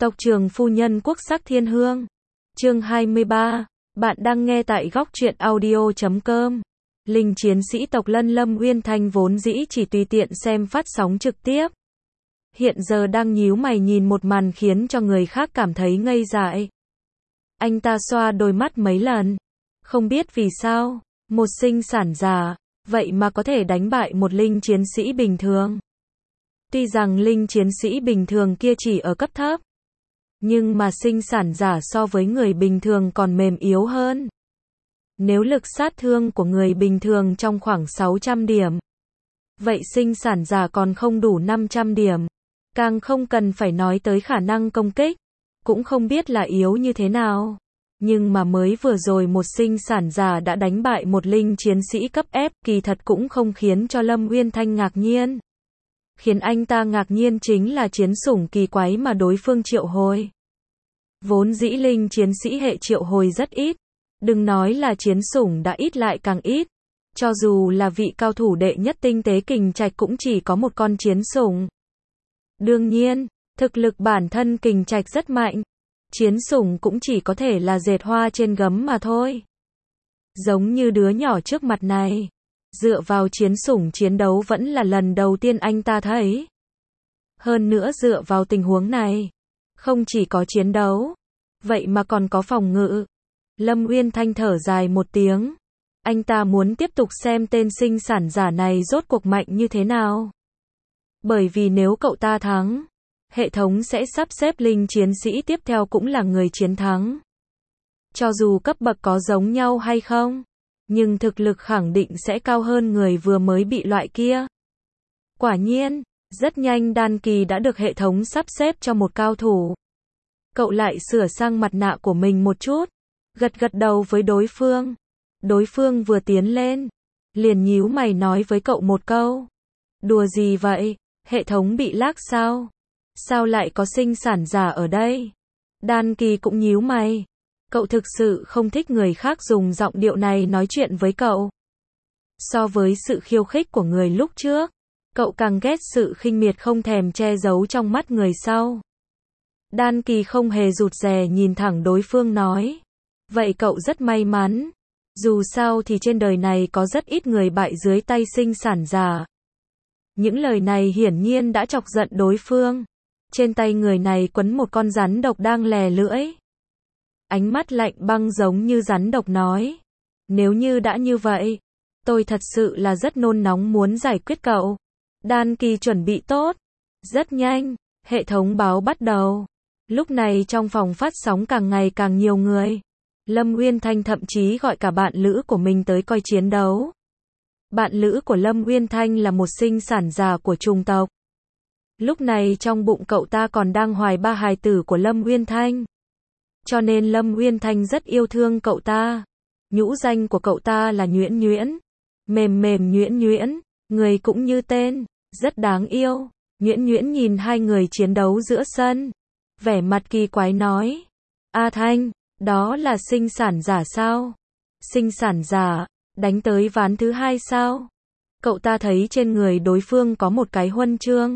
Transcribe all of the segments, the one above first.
Tộc trưởng phu nhân quốc sắc thiên hương. Chương 23. Bạn đang nghe tại góc truyện audio.com. Linh chiến sĩ tộc Lân Lâm Uyên Thanh vốn dĩ chỉ tùy tiện xem phát sóng trực tiếp. Hiện giờ đang nhíu mày nhìn một màn khiến cho người khác cảm thấy ngây dại. Anh ta xoa đôi mắt mấy lần. Không biết vì sao, một sinh sản giả, vậy mà có thể đánh bại một linh chiến sĩ bình thường. Tuy rằng linh chiến sĩ bình thường kia chỉ ở cấp thấp, nhưng mà sinh sản giả so với người bình thường còn mềm yếu hơn. Nếu lực sát thương của người bình thường trong khoảng 600 điểm, vậy sinh sản giả còn không đủ 500 điểm. Càng không cần phải nói tới khả năng công kích, cũng không biết là yếu như thế nào. Nhưng mà mới vừa rồi một sinh sản giả đã đánh bại một linh chiến sĩ cấp F, kỳ thật cũng không khiến cho Lâm Uyên Thanh ngạc nhiên. Khiến anh ta ngạc nhiên chính là chiến sủng kỳ quái mà đối phương triệu hồi. Vốn dĩ linh chiến sĩ hệ triệu hồi rất ít, đừng nói là chiến sủng đã ít lại càng ít. Cho dù là vị cao thủ đệ nhất tinh tế Kình Trạch cũng chỉ có một con chiến sủng. Đương nhiên, thực lực bản thân Kình Trạch rất mạnh, chiến sủng cũng chỉ có thể là dệt hoa trên gấm mà thôi. Giống như đứa nhỏ trước mặt này, dựa vào chiến sủng chiến đấu vẫn là lần đầu tiên anh ta thấy. Hơn nữa dựa vào tình huống này, không chỉ có chiến đấu, vậy mà còn có phòng ngự. Lâm Uyên Thanh thở dài một tiếng. Anh ta muốn tiếp tục xem tên sinh sản giả này rốt cuộc mạnh như thế nào. Bởi vì nếu cậu ta thắng, hệ thống sẽ sắp xếp linh chiến sĩ tiếp theo cũng là người chiến thắng. Cho dù cấp bậc có giống nhau hay không, nhưng thực lực khẳng định sẽ cao hơn người vừa mới bị loại kia. Quả nhiên, rất nhanh đan kỳ đã được hệ thống sắp xếp cho một cao thủ. Cậu lại sửa sang mặt nạ của mình một chút, gật gật đầu với đối phương. Đối phương vừa tiến lên, liền nhíu mày nói với cậu một câu. Đùa gì vậy, hệ thống bị lag sao? Sao lại có sinh sản giả ở đây? Đan kỳ cũng nhíu mày. Cậu thực sự không thích người khác dùng giọng điệu này nói chuyện với cậu. So với sự khiêu khích của người lúc trước, cậu càng ghét sự khinh miệt không thèm che giấu trong mắt người sau. Đan kỳ không hề rụt rè nhìn thẳng đối phương nói. Vậy cậu rất may mắn. Dù sao thì trên đời này có rất ít người bại dưới tay sinh sản giả. Những lời này hiển nhiên đã chọc giận đối phương. Trên tay người này quấn một con rắn độc đang lè lưỡi. Ánh mắt lạnh băng giống như rắn độc nói. Nếu như đã như vậy, tôi thật sự là rất nôn nóng muốn giải quyết cậu. Đan kỳ chuẩn bị tốt. Rất nhanh, hệ thống báo bắt đầu. Lúc này trong phòng phát sóng càng ngày càng nhiều người. Lâm Uyên Thanh thậm chí gọi cả bạn lữ của mình tới coi chiến đấu. Bạn lữ của Lâm Uyên Thanh là một sinh sản giả của chủng tộc. Lúc này trong bụng cậu ta còn đang hoài ba hài tử của Lâm Uyên Thanh. Cho nên Lâm Uyên Thanh rất yêu thương cậu ta. Nhũ danh của cậu ta là Nhuyễn Nhuyễn. Mềm mềm nhuyễn nhuyễn, người cũng như tên, rất đáng yêu. Nhuyễn Nhuyễn nhìn hai người chiến đấu giữa sân. Vẻ mặt kỳ quái nói. A Thanh, đó là sinh sản giả sao? Sinh sản giả, đánh tới ván thứ hai sao? Cậu ta thấy trên người đối phương có một cái huân chương.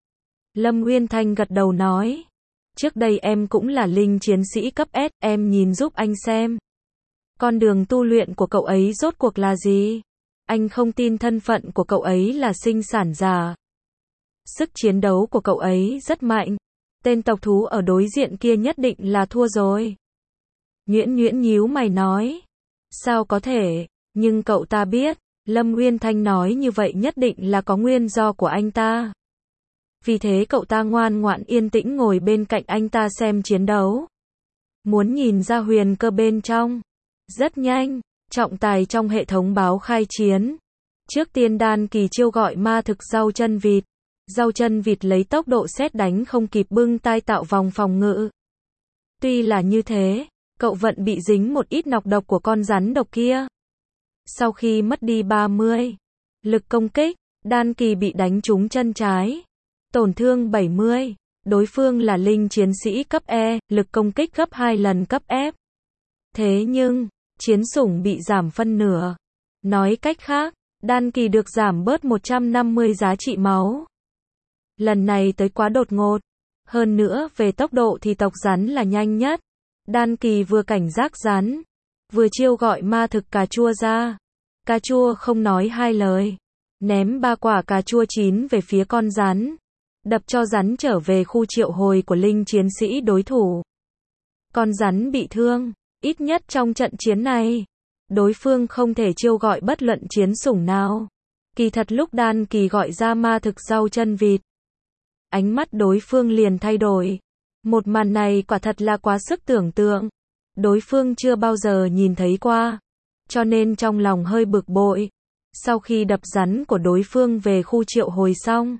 Lâm Uyên Thanh gật đầu nói. Trước đây em cũng là linh chiến sĩ cấp S, em nhìn giúp anh xem. Con đường tu luyện của cậu ấy rốt cuộc là gì? Anh không tin thân phận của cậu ấy là sinh sản giả. Sức chiến đấu của cậu ấy rất mạnh. Tên tộc thú ở đối diện kia nhất định là thua rồi. Nhuyễn Nhuyễn nhíu mày nói. Sao có thể, nhưng cậu ta biết, Lâm Uyên Thanh nói như vậy nhất định là có nguyên do của anh ta. Vì thế cậu ta ngoan ngoãn yên tĩnh ngồi bên cạnh anh ta xem chiến đấu. Muốn nhìn ra huyền cơ bên trong. Rất nhanh, trọng tài trong hệ thống báo khai chiến. Trước tiên đan kỳ chiêu gọi ma thực rau chân vịt. Rau chân vịt lấy tốc độ sét đánh không kịp bưng tai tạo vòng phòng ngự. Tuy là như thế, cậu vẫn bị dính một ít nọc độc của con rắn độc kia. Sau khi mất đi 30 lực công kích, đan kỳ bị đánh trúng chân trái. Tổn thương 70, đối phương là linh chiến sĩ cấp E, lực công kích gấp 2 lần cấp F. Thế nhưng, chiến sủng bị giảm phân nửa. Nói cách khác, đan kỳ được giảm bớt 150 giá trị máu. Lần này tới quá đột ngột. Hơn nữa về tốc độ thì tộc rắn là nhanh nhất. Đan Kỳ vừa cảnh giác rắn, vừa chiêu gọi ma thực cà chua ra. Cà chua không nói hai lời, ném 3 quả cà chua chín về phía con rắn, đập cho rắn trở về khu triệu hồi của linh chiến sĩ đối thủ. Con rắn bị thương, ít nhất trong trận chiến này, đối phương không thể chiêu gọi bất luận chiến sủng nào. Kỳ thật lúc Đan Kỳ gọi ra ma thực rau chân vịt, ánh mắt đối phương liền thay đổi. Một màn này quả thật là quá sức tưởng tượng. Đối phương chưa bao giờ nhìn thấy qua, cho nên trong lòng hơi bực bội. Sau khi đập rắn của đối phương về khu triệu hồi xong,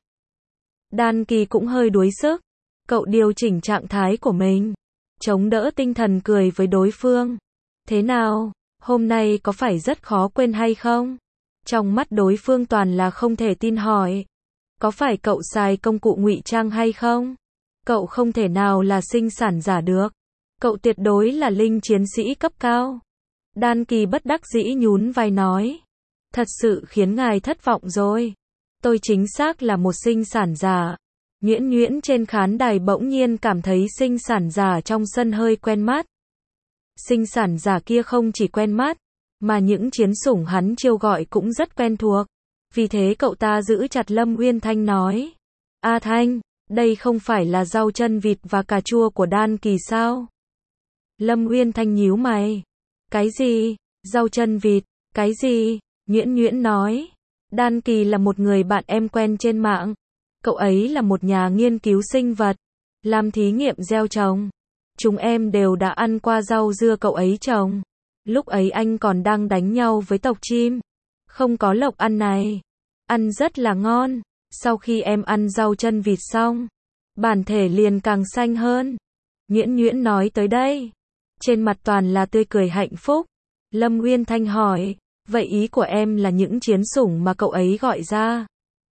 Đan Kỳ cũng hơi đuối sức. Cậu điều chỉnh trạng thái của mình, chống đỡ tinh thần cười với đối phương. Thế nào, hôm nay có phải rất khó quên hay không? Trong mắt đối phương toàn là không thể tin hỏi. Có phải cậu xài công cụ ngụy trang hay không? Cậu không thể nào là sinh sản giả được. Cậu tuyệt đối là linh chiến sĩ cấp cao. Đan Kỳ bất đắc dĩ nhún vai nói. Thật sự khiến ngài thất vọng rồi. Tôi chính xác là một sinh sản giả. Nhuyễn Nhuyễn trên khán đài bỗng nhiên cảm thấy sinh sản giả trong sân hơi quen mắt. Sinh sản giả kia không chỉ quen mắt, mà những chiến sủng hắn chiêu gọi cũng rất quen thuộc. Vì thế cậu ta giữ chặt Lâm Uyên Thanh nói. A Thanh, đây không phải là rau chân vịt và cà chua của Đan Kỳ sao? Lâm Uyên Thanh nhíu mày. Cái gì? Rau chân vịt? Cái gì? Nhuyễn Nhuyễn nói. Đan Kỳ là một người bạn em quen trên mạng. Cậu ấy là một nhà nghiên cứu sinh vật, làm thí nghiệm gieo trồng. Chúng em đều đã ăn qua rau dưa cậu ấy trồng. Lúc ấy anh còn đang đánh nhau với tộc chim. Không có lộc ăn này. Ăn rất là ngon. Sau khi em ăn rau chân vịt xong, bản thể liền càng xanh hơn. Nhuyễn Nhuyễn nói tới đây, trên mặt toàn là tươi cười hạnh phúc. Lâm Uyên Thanh hỏi, vậy ý của em là những chiến sủng mà cậu ấy gọi ra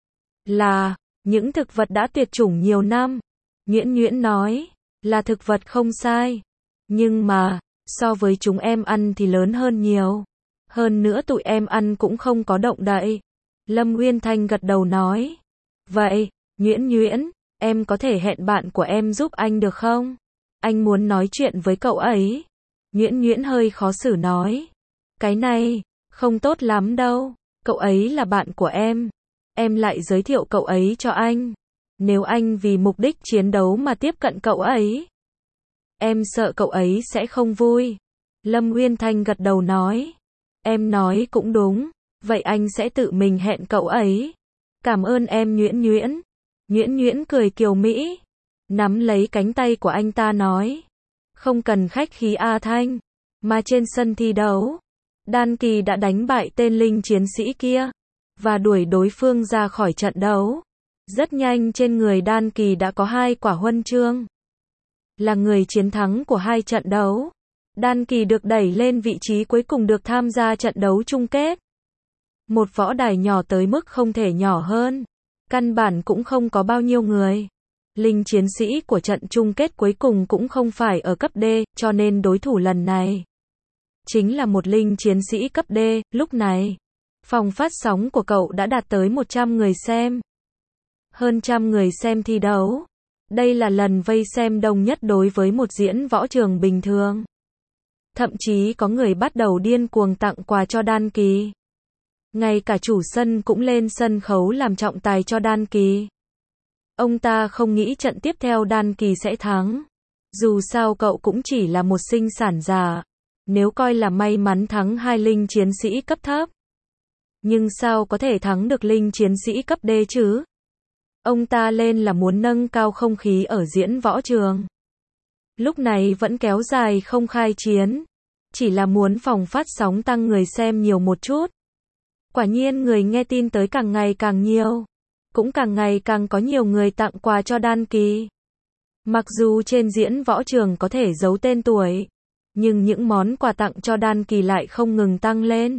là những thực vật đã tuyệt chủng nhiều năm? Nhuyễn Nhuyễn nói, là thực vật không sai. Nhưng mà, so với chúng em ăn thì lớn hơn nhiều. Hơn nữa tụi em ăn cũng không có động đậy. Lâm Uyên Thanh gật đầu nói. Vậy, Nhuyễn Nhuyễn, em có thể hẹn bạn của em giúp anh được không? Anh muốn nói chuyện với cậu ấy. Nhuyễn Nhuyễn hơi khó xử nói. Cái này, không tốt lắm đâu. Cậu ấy là bạn của em lại giới thiệu cậu ấy cho anh. Nếu anh vì mục đích chiến đấu mà tiếp cận cậu ấy, em sợ cậu ấy sẽ không vui. Lâm Uyên Thanh gật đầu nói. Em nói cũng đúng. Vậy anh sẽ tự mình hẹn cậu ấy. Cảm ơn em Nhuyễn Nhuyễn. Nhuyễn Nhuyễn cười kiều mỹ, nắm lấy cánh tay của anh ta nói. Không cần khách khí A Thanh. Mà trên sân thi đấu, Đan Kỳ đã đánh bại tên linh chiến sĩ kia, và đuổi đối phương ra khỏi trận đấu. Rất nhanh trên người Đan Kỳ đã có 2 quả huân chương. Là người chiến thắng của 2 trận đấu, Đan Kỳ được đẩy lên vị trí cuối cùng được tham gia trận đấu chung kết. Một võ đài nhỏ tới mức không thể nhỏ hơn. Căn bản cũng không có bao nhiêu người. Linh chiến sĩ của trận chung kết cuối cùng cũng không phải ở cấp D, cho nên đối thủ lần này chính là một linh chiến sĩ cấp D. Lúc này, phòng phát sóng của cậu đã đạt tới 100 người xem. Hơn 100 người xem thi đấu. Đây là lần vây xem đông nhất đối với một diễn võ trường bình thường. Thậm chí có người bắt đầu điên cuồng tặng quà cho Đan Kỳ. Ngay cả chủ sân cũng lên sân khấu làm trọng tài cho Đan Kỳ. Ông ta không nghĩ trận tiếp theo Đan Kỳ sẽ thắng. Dù sao cậu cũng chỉ là một sinh sản giả. Nếu coi là may mắn thắng 2 linh chiến sĩ cấp thấp. Nhưng sao có thể thắng được linh chiến sĩ cấp D chứ? Ông ta lên là muốn nâng cao không khí ở diễn võ trường. Lúc này vẫn kéo dài không khai chiến. Chỉ là muốn phòng phát sóng tăng người xem nhiều một chút. Quả nhiên người nghe tin tới càng ngày càng nhiều. Cũng càng ngày càng có nhiều người tặng quà cho Đan Kỳ. Mặc dù trên diễn võ trường có thể giấu tên tuổi, nhưng những món quà tặng cho Đan Kỳ lại không ngừng tăng lên.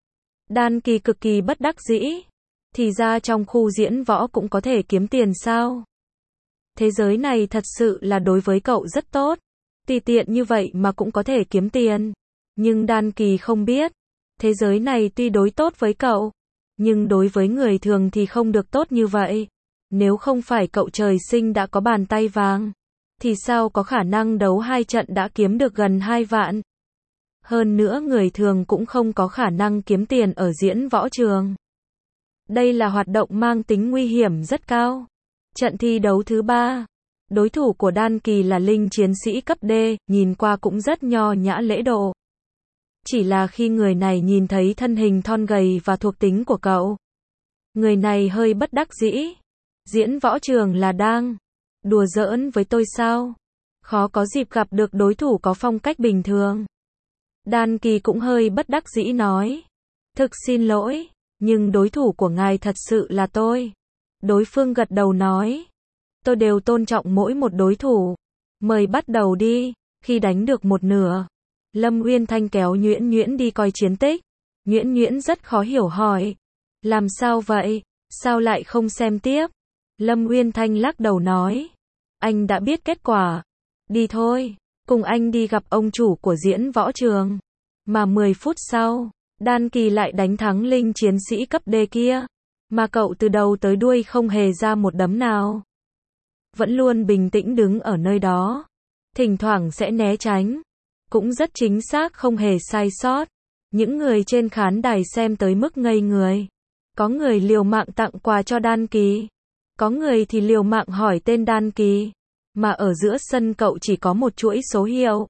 Đan Kỳ cực kỳ bất đắc dĩ. Thì ra trong khu diễn võ cũng có thể kiếm tiền sao? Thế giới này thật sự là đối với cậu rất tốt. Tùy tiện như vậy mà cũng có thể kiếm tiền. Nhưng Đan Kỳ không biết. Thế giới này tuy đối tốt với cậu, nhưng đối với người thường thì không được tốt như vậy. Nếu không phải cậu trời sinh đã có bàn tay vàng, thì sao có khả năng đấu 2 trận đã kiếm được gần 2 vạn. Hơn nữa người thường cũng không có khả năng kiếm tiền ở diễn võ trường. Đây là hoạt động mang tính nguy hiểm rất cao. Trận thi đấu thứ 3. Đối thủ của Đan Kỳ là linh chiến sĩ cấp D, nhìn qua cũng rất nho nhã lễ độ. Chỉ là khi người này nhìn thấy thân hình thon gầy và thuộc tính của cậu, người này hơi bất đắc dĩ. Diễn võ trường là đang đùa giỡn với tôi sao? Khó có dịp gặp được đối thủ có phong cách bình thường. Đan Kỳ cũng hơi bất đắc dĩ nói. Thực xin lỗi, nhưng đối thủ của ngài thật sự là tôi. Đối phương gật đầu nói. Tôi đều tôn trọng mỗi một đối thủ. Mời bắt đầu đi. Khi đánh được một nửa, Lâm Uyên Thanh kéo Nhuyễn Nhuyễn đi coi chiến tích. Nhuyễn Nhuyễn rất khó hiểu hỏi. Làm sao vậy? Sao lại không xem tiếp? Lâm Uyên Thanh lắc đầu nói. Anh đã biết kết quả. Đi thôi, cùng anh đi gặp ông chủ của diễn võ trường. Mà 10 phút sau, Đan Kỳ lại đánh thắng linh chiến sĩ cấp D kia. Mà cậu từ đầu tới đuôi không hề ra một đấm nào. Vẫn luôn bình tĩnh đứng ở nơi đó. Thỉnh thoảng sẽ né tránh. Cũng rất chính xác không hề sai sót. Những người trên khán đài xem tới mức ngây người. Có người liều mạng tặng quà cho Đan Kỳ. Có người thì liều mạng hỏi tên Đan Kỳ. Mà ở giữa sân cậu chỉ có một chuỗi số hiệu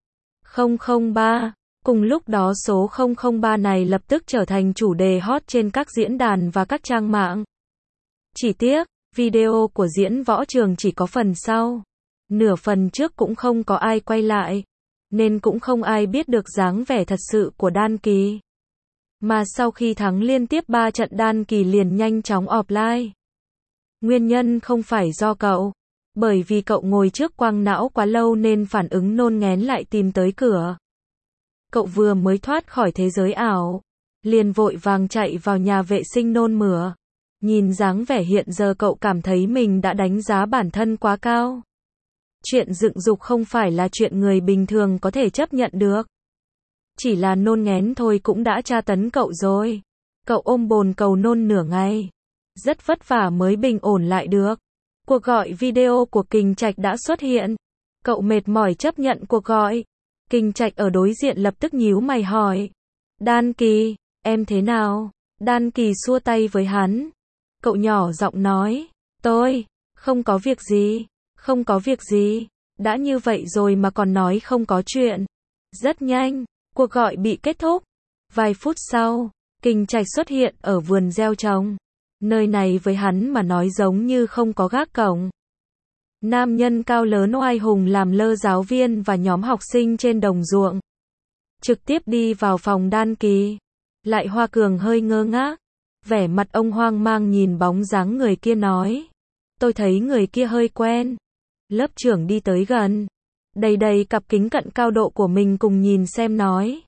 003. Cùng lúc đó số 003 này lập tức trở thành chủ đề hot trên các diễn đàn và các trang mạng. Chỉ tiếc, video của diễn võ trường chỉ có phần sau. Nửa phần trước cũng không có ai quay lại. Nên cũng không ai biết được dáng vẻ thật sự của Đan Kỳ. Mà sau khi thắng liên tiếp 3 trận Đan Kỳ liền nhanh chóng offline. Nguyên nhân không phải do cậu. Bởi vì cậu ngồi trước quang não quá lâu nên phản ứng nôn nghén lại tìm tới cửa. Cậu vừa mới thoát khỏi thế giới ảo. Liền vội vàng chạy vào nhà vệ sinh nôn mửa. Nhìn dáng vẻ hiện giờ cậu cảm thấy mình đã đánh giá bản thân quá cao. Chuyện dựng dục không phải là chuyện người bình thường có thể chấp nhận được. Chỉ là nôn nghén thôi cũng đã tra tấn cậu rồi. Cậu ôm bồn cầu nôn nửa ngày. Rất vất vả mới bình ổn lại được. Cuộc gọi video của Kình Trạch đã xuất hiện. Cậu mệt mỏi chấp nhận cuộc gọi. Kình Trạch ở đối diện lập tức nhíu mày hỏi. Đan Kỳ, em thế nào? Đan Kỳ xua tay với hắn. Cậu nhỏ giọng nói. Tôi, không có việc gì. Không có việc gì. Đã như vậy rồi mà còn nói không có chuyện. Rất nhanh, cuộc gọi bị kết thúc. Vài phút sau, Kình Trạch xuất hiện ở vườn gieo trồng. Nơi này với hắn mà nói giống như không có gác cổng. Nam nhân cao lớn oai hùng làm lơ giáo viên và nhóm học sinh trên đồng ruộng. Trực tiếp đi vào phòng Đan Kỳ. Lại Hoa Cường hơi ngơ ngác. Vẻ mặt ông hoang mang nhìn bóng dáng người kia nói. Tôi thấy người kia hơi quen. Lớp trưởng đi tới gần. Đầy cặp kính cận cao độ của mình cùng nhìn xem nói.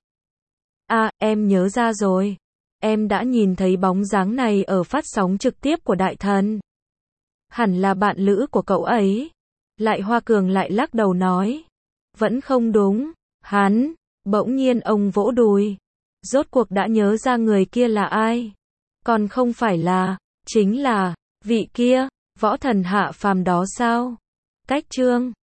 À, em nhớ ra rồi. Em đã nhìn thấy bóng dáng này ở phát sóng trực tiếp của Đại Thần. Hẳn là bạn lữ của cậu ấy. Lại Hoa Cường lại lắc đầu nói. Vẫn không đúng. Hắn. Bỗng nhiên ông vỗ đùi. Rốt cuộc đã nhớ ra người kia là ai. Còn không phải là, chính là, vị kia, võ thần hạ phàm đó sao? Cách chương